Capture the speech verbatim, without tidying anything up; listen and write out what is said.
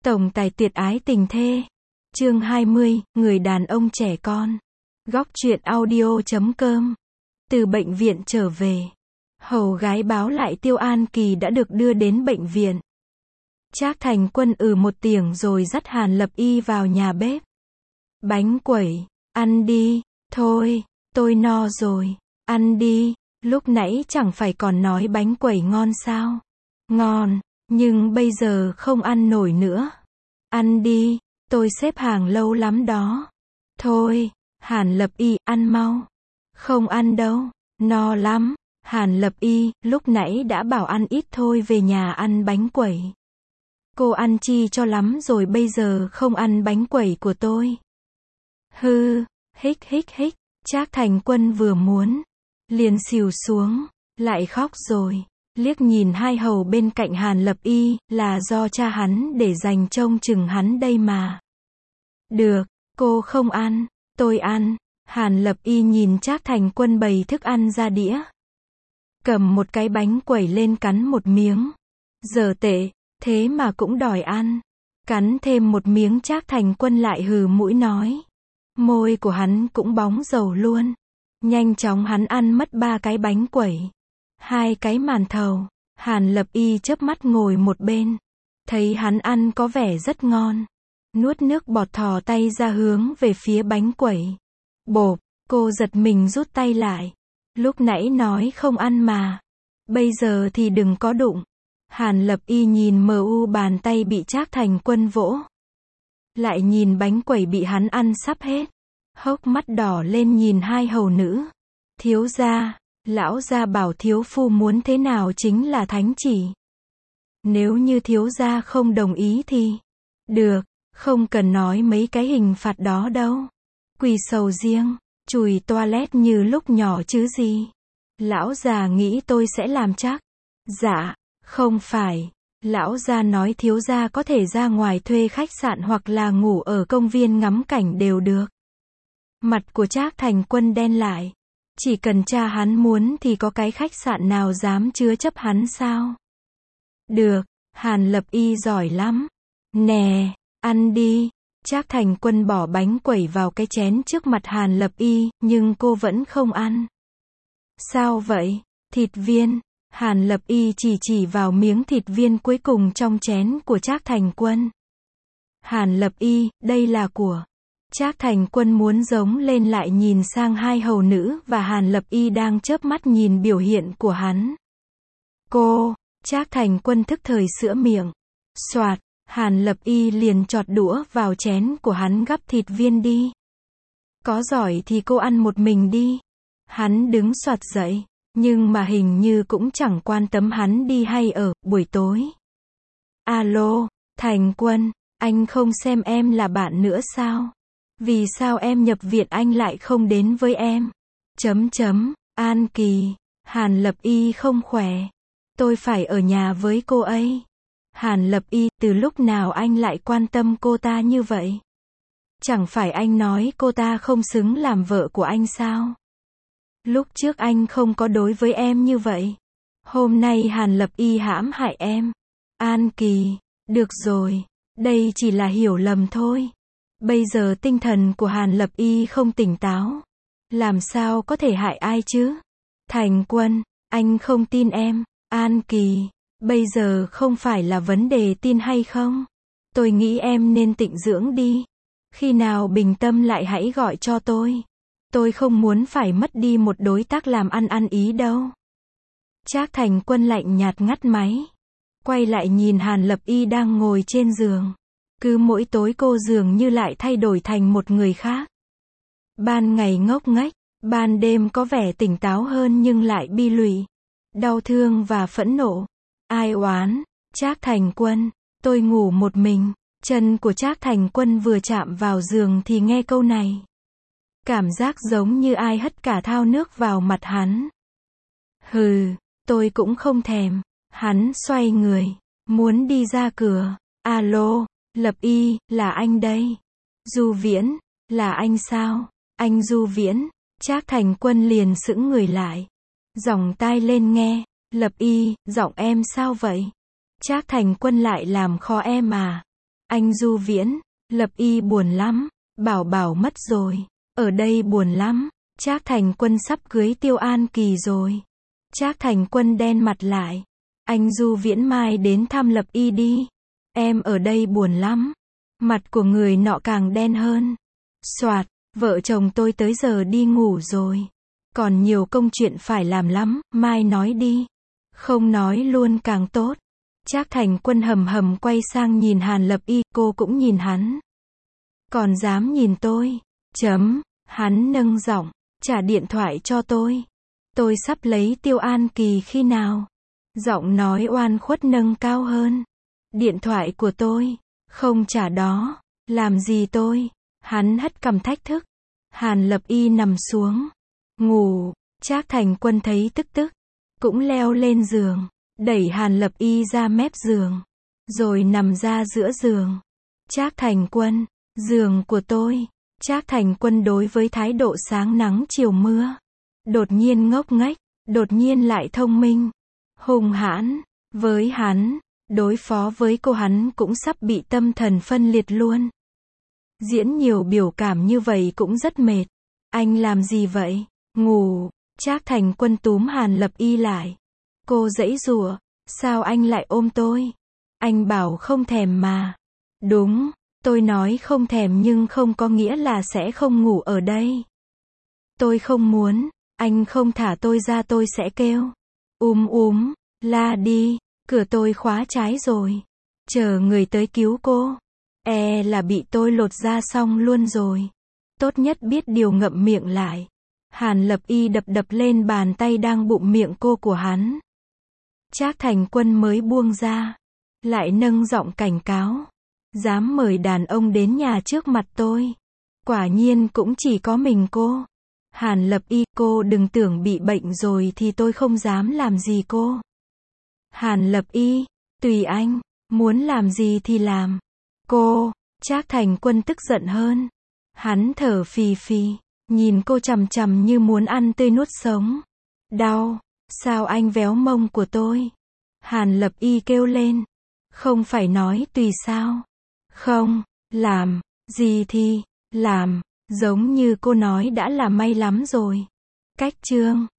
Tổng tài tuyệt ái tình thê. Chương hai mươi, người đàn ông trẻ con. Góc truyện audio chấm com. Từ bệnh viện trở về, hầu gái báo lại Tiêu An Kỳ đã được đưa đến bệnh viện. Trác Thành Quân ừ một tiếng rồi dắt Hàn Lập Y vào nhà bếp. Bánh quẩy, ăn đi, thôi, tôi no rồi, ăn đi, lúc nãy chẳng phải còn nói bánh quẩy ngon sao? Ngon, nhưng bây giờ không ăn nổi nữa. Ăn đi, tôi xếp hàng lâu lắm đó. Thôi, Hàn Lập Y, ăn mau. Không ăn đâu, no lắm. Hàn Lập Y, lúc nãy đã bảo ăn ít thôi, về nhà ăn bánh quẩy. Cô ăn chi cho lắm rồi bây giờ không ăn bánh quẩy của tôi. Hư, hích hích hích, Trác Thành Quân vừa muốn, liền xỉu xuống, lại khóc rồi. Liếc nhìn hai hầu bên cạnh Hàn Lập Y, là do cha hắn để dành trông chừng hắn đây mà. Được, cô không ăn, tôi ăn. Hàn Lập Y nhìn Trác Thành Quân bày thức ăn ra đĩa. Cầm một cái bánh quẩy lên cắn một miếng. Giờ tệ, thế mà cũng đòi ăn. Cắn thêm một miếng Trác Thành Quân lại hừ mũi nói. Môi của hắn cũng bóng dầu luôn. Nhanh chóng hắn ăn mất ba cái bánh quẩy. Hai cái màn thầu. Hàn Lập Y chớp mắt ngồi một bên. Thấy hắn ăn có vẻ rất ngon. Nuốt nước bọt thò tay ra hướng về phía bánh quẩy. Bộp, cô giật mình rút tay lại. Lúc nãy nói không ăn mà. Bây giờ thì đừng có đụng. Hàn Lập Y nhìn mờ u bàn tay bị Trác Thành Quân vỗ. Lại nhìn bánh quẩy bị hắn ăn sắp hết. Hốc mắt đỏ lên nhìn hai hầu nữ. Thiếu gia, lão gia bảo thiếu phu muốn thế nào chính là thánh chỉ. Nếu như thiếu gia không đồng ý thì... Được, không cần nói mấy cái hình phạt đó đâu. Quỳ sầu riêng, chùi toilet như lúc nhỏ chứ gì. Lão già nghĩ tôi sẽ làm chắc. Dạ, không phải. Lão gia nói thiếu gia có thể ra ngoài thuê khách sạn hoặc là ngủ ở công viên ngắm cảnh đều được. Mặt của Trác Thành Quân đen lại. Chỉ cần cha hắn muốn thì có cái khách sạn nào dám chứa chấp hắn sao? Được, Hàn Lập Y giỏi lắm. Nè, ăn đi. Trác Thành Quân bỏ bánh quẩy vào cái chén trước mặt Hàn Lập Y, nhưng cô vẫn không ăn. Sao vậy? Thịt viên. Hàn Lập Y chỉ chỉ vào miếng thịt viên cuối cùng trong chén của Trác Thành Quân. Hàn Lập Y, đây là của... Trác Thành Quân muốn giống lên lại nhìn sang hai hầu nữ và Hàn Lập Y đang chớp mắt nhìn biểu hiện của hắn. Cô, Trác Thành Quân thức thời sữa miệng. Soạt, Hàn Lập Y liền chọt đũa vào chén của hắn gắp thịt viên đi. Có giỏi thì cô ăn một mình đi. Hắn đứng soạt dậy, nhưng mà hình như cũng chẳng quan tâm hắn đi hay ở, buổi tối. Alo, Thành Quân, anh không xem em là bạn nữa sao? Vì sao em nhập viện anh lại không đến với em? Chấm chấm, An Kỳ, Hàn Lập Y không khỏe. Tôi phải ở nhà với cô ấy. Hàn Lập Y, từ lúc nào anh lại quan tâm cô ta như vậy? Chẳng phải anh nói cô ta không xứng làm vợ của anh sao? Lúc trước anh không có đối với em như vậy. Hôm nay Hàn Lập Y hãm hại em. An Kỳ, được rồi, đây chỉ là hiểu lầm thôi. Bây giờ tinh thần của Hàn Lập Y không tỉnh táo. Làm sao có thể hại ai chứ? Thành Quân, anh không tin em. An Kỳ, bây giờ không phải là vấn đề tin hay không. Tôi nghĩ em nên tịnh dưỡng đi. Khi nào bình tâm lại hãy gọi cho tôi. Tôi không muốn phải mất đi một đối tác làm ăn ăn ý đâu. Trác Thành Quân lạnh nhạt ngắt máy. Quay lại nhìn Hàn Lập Y đang ngồi trên giường. Cứ mỗi tối cô dường như lại thay đổi thành một người khác. Ban ngày ngốc nghếch, ban đêm có vẻ tỉnh táo hơn nhưng lại bi lụy, đau thương và phẫn nộ. Ai oán? Trác Thành Quân, tôi ngủ một mình. Chân của Trác Thành Quân vừa chạm vào giường thì nghe câu này. Cảm giác giống như ai hất cả thao nước vào mặt hắn. Hừ, tôi cũng không thèm. Hắn xoay người, muốn đi ra cửa. Alo, Lập Y, là anh đây. Du Viễn, là anh sao? Anh Du Viễn. Trác Thành Quân liền sững người lại. Giọng tai lên nghe. Lập Y, giọng em sao vậy? Trác Thành Quân lại làm khó em à? Anh Du Viễn, Lập Y buồn lắm, Bảo Bảo mất rồi, ở đây buồn lắm, Trác Thành Quân sắp cưới Tiêu An Kỳ rồi. Trác Thành Quân đen mặt lại. Anh Du Viễn mai đến thăm Lập Y đi. Em ở đây buồn lắm. Mặt của người nọ càng đen hơn. Soạt, vợ chồng tôi tới giờ đi ngủ rồi. Còn nhiều công chuyện phải làm lắm, mai nói đi. Không nói luôn càng tốt. Trác Thành Quân hầm hầm quay sang nhìn Hàn Lập Y, cô cũng nhìn hắn. Còn dám nhìn tôi? Chấm, hắn nâng giọng, trả điện thoại cho tôi. Tôi sắp lấy Tiêu An Kỳ khi nào? Giọng nói oan khuất nâng cao hơn. Điện thoại của tôi, không trả đó, làm gì tôi? Hắn hất cằm thách thức. Hàn Lập Y nằm xuống, ngủ. Trác Thành Quân thấy tức tức, cũng leo lên giường, đẩy Hàn Lập Y ra mép giường, rồi nằm ra giữa giường. Trác Thành Quân, giường của tôi. Trác Thành Quân đối với thái độ sáng nắng chiều mưa, đột nhiên ngốc nghếch, đột nhiên lại thông minh, hung hãn. Với hắn, đối phó với cô hắn cũng sắp bị tâm thần phân liệt luôn. Diễn nhiều biểu cảm như vậy cũng rất mệt. Anh làm gì vậy? Ngủ. Trác Thành Quân túm Hàn Lập Y lại. Cô giãy giụa. Sao anh lại ôm tôi? Anh bảo không thèm mà. Đúng, tôi nói không thèm nhưng không có nghĩa là sẽ không ngủ ở đây. Tôi không muốn, anh không thả tôi ra tôi sẽ kêu. Úm úm, la đi, cửa tôi khóa trái rồi. Chờ người tới cứu cô. E là bị tôi lột ra xong luôn rồi. Tốt nhất biết điều ngậm miệng lại. Hàn Lập Y đập đập lên bàn tay đang bụng miệng cô của hắn. Trác Thành Quân mới buông ra, lại nâng giọng cảnh cáo. Dám mời đàn ông đến nhà trước mặt tôi. Quả nhiên cũng chỉ có mình cô. Hàn Lập Y, cô đừng tưởng bị bệnh rồi thì tôi không dám làm gì cô. Hàn Lập Y, tùy anh, muốn làm gì thì làm. Cô, Trác Thành Quân tức giận hơn. Hắn thở phì phì, nhìn cô chằm chằm như muốn ăn tươi nuốt sống. Đau, sao anh véo mông của tôi? Hàn Lập Y kêu lên. Không phải nói tùy sao? Không, làm, gì thì, làm, giống như cô nói đã là may lắm rồi. Cách chương